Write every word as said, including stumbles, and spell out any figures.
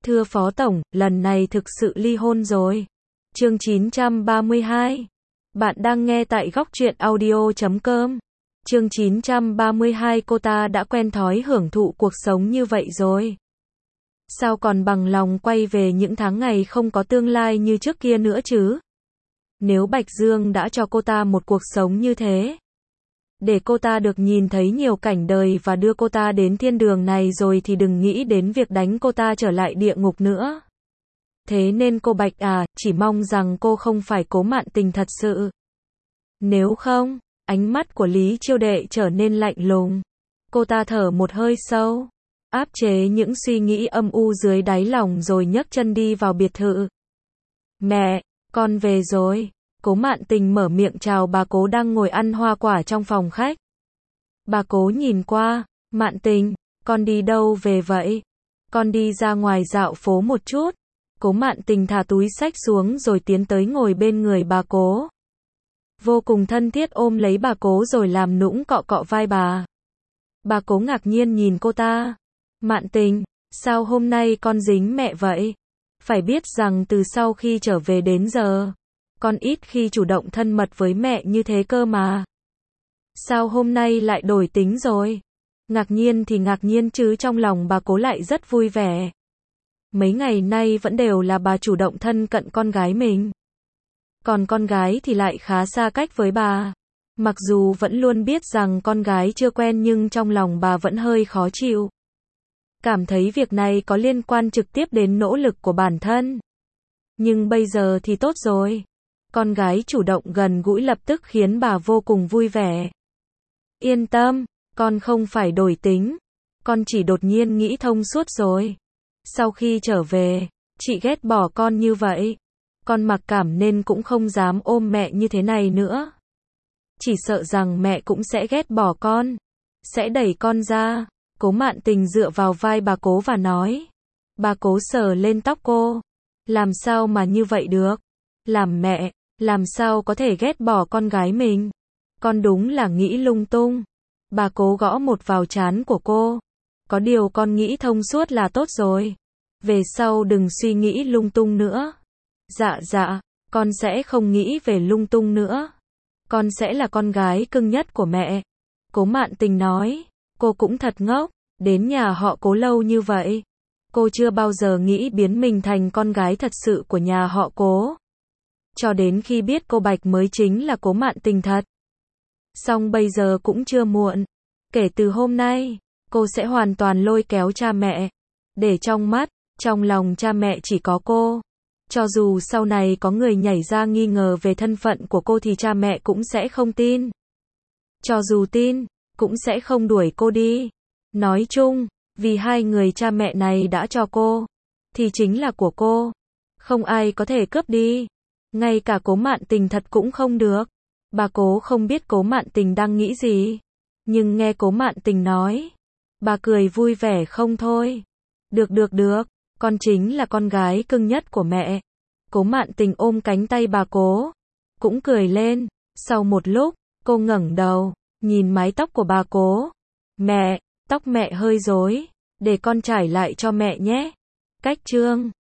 Thưa Phó Tổng, lần này thực sự ly hôn rồi. Chương chín trăm ba mươi hai. Bạn đang nghe tại góc truyện audio chấm com. Chương chín trăm ba mươi hai. Cô ta đã quen thói hưởng thụ cuộc sống như vậy rồi. Sao còn bằng lòng quay về những tháng ngày không có tương lai như trước kia nữa chứ? Nếu Bạch Dương đã cho cô ta một cuộc sống như thế, để cô ta được nhìn thấy nhiều cảnh đời và đưa cô ta đến thiên đường này rồi thì đừng nghĩ đến việc đánh cô ta trở lại địa ngục nữa. Thế nên cô Bạch à, chỉ mong rằng cô không phải Cố Mạn Tình thật sự. Nếu không, ánh mắt của Lý Chiêu Đệ trở nên lạnh lùng. Cô ta thở một hơi sâu, áp chế những suy nghĩ âm u dưới đáy lòng rồi nhấc chân đi vào biệt thự. Mẹ, con về rồi. Cố Mạn Tình mở miệng chào bà Cố đang ngồi ăn hoa quả trong phòng khách. Bà Cố nhìn qua, Mạn Tình, con đi đâu về vậy? Con đi ra ngoài dạo phố một chút. Cố Mạn Tình thả túi xách xuống rồi tiến tới ngồi bên người bà Cố. Vô cùng thân thiết ôm lấy bà Cố rồi làm nũng cọ cọ vai bà. Bà Cố ngạc nhiên nhìn cô ta. Mạn Tình, sao hôm nay con dính mẹ vậy? Phải biết rằng từ sau khi trở về đến giờ, con ít khi chủ động thân mật với mẹ như thế cơ mà. Sao hôm nay lại đổi tính rồi? Ngạc nhiên thì ngạc nhiên chứ trong lòng bà Cố lại rất vui vẻ. Mấy ngày nay vẫn đều là bà chủ động thân cận con gái mình. Còn con gái thì lại khá xa cách với bà. Mặc dù vẫn luôn biết rằng con gái chưa quen nhưng trong lòng bà vẫn hơi khó chịu. Cảm thấy việc này có liên quan trực tiếp đến nỗ lực của bản thân. Nhưng bây giờ thì tốt rồi. Con gái chủ động gần gũi lập tức khiến bà vô cùng vui vẻ. Yên tâm, con không phải đổi tính. Con chỉ đột nhiên nghĩ thông suốt rồi. Sau khi trở về, chị ghét bỏ con như vậy. Con mặc cảm nên cũng không dám ôm mẹ như thế này nữa. Chỉ sợ rằng mẹ cũng sẽ ghét bỏ con. Sẽ đẩy con ra. Cố Mạn Tình dựa vào vai bà Cố và nói. Bà Cố sờ lên tóc cô. Làm sao mà như vậy được? Làm mẹ, làm sao có thể ghét bỏ con gái mình? Con đúng là nghĩ lung tung. Bà Cố gõ một vào trán của cô. Có điều con nghĩ thông suốt là tốt rồi. Về sau đừng suy nghĩ lung tung nữa. Dạ dạ, con sẽ không nghĩ về lung tung nữa. Con sẽ là con gái cưng nhất của mẹ. Cố Mạn Tình nói. Cô cũng thật ngốc, đến nhà họ Cố lâu như vậy. Cô chưa bao giờ nghĩ biến mình thành con gái thật sự của nhà họ Cố. Cho đến khi biết cô Bạch mới chính là Cố Mạn Tình thật. Song bây giờ cũng chưa muộn. Kể từ hôm nay, cô sẽ hoàn toàn lôi kéo cha mẹ. Để trong mắt, trong lòng cha mẹ chỉ có cô. Cho dù sau này có người nhảy ra nghi ngờ về thân phận của cô thì cha mẹ cũng sẽ không tin. Cho dù tin, cũng sẽ không đuổi cô đi. Nói chung, vì hai người cha mẹ này đã cho cô, thì chính là của cô. Không ai có thể cướp đi. Ngay cả Cố Mạn Tình thật cũng không được. Bà Cố không biết Cố Mạn Tình đang nghĩ gì. Nhưng nghe Cố Mạn Tình nói, bà cười vui vẻ không thôi. Được được được, con chính là con gái cưng nhất của mẹ. Cố Mạn Tình ôm cánh tay bà Cố, cũng cười lên. Sau một lúc, cô ngẩng đầu, nhìn mái tóc của bà Cố. Mẹ, tóc mẹ hơi rối, để con trải lại cho mẹ nhé. Cách chương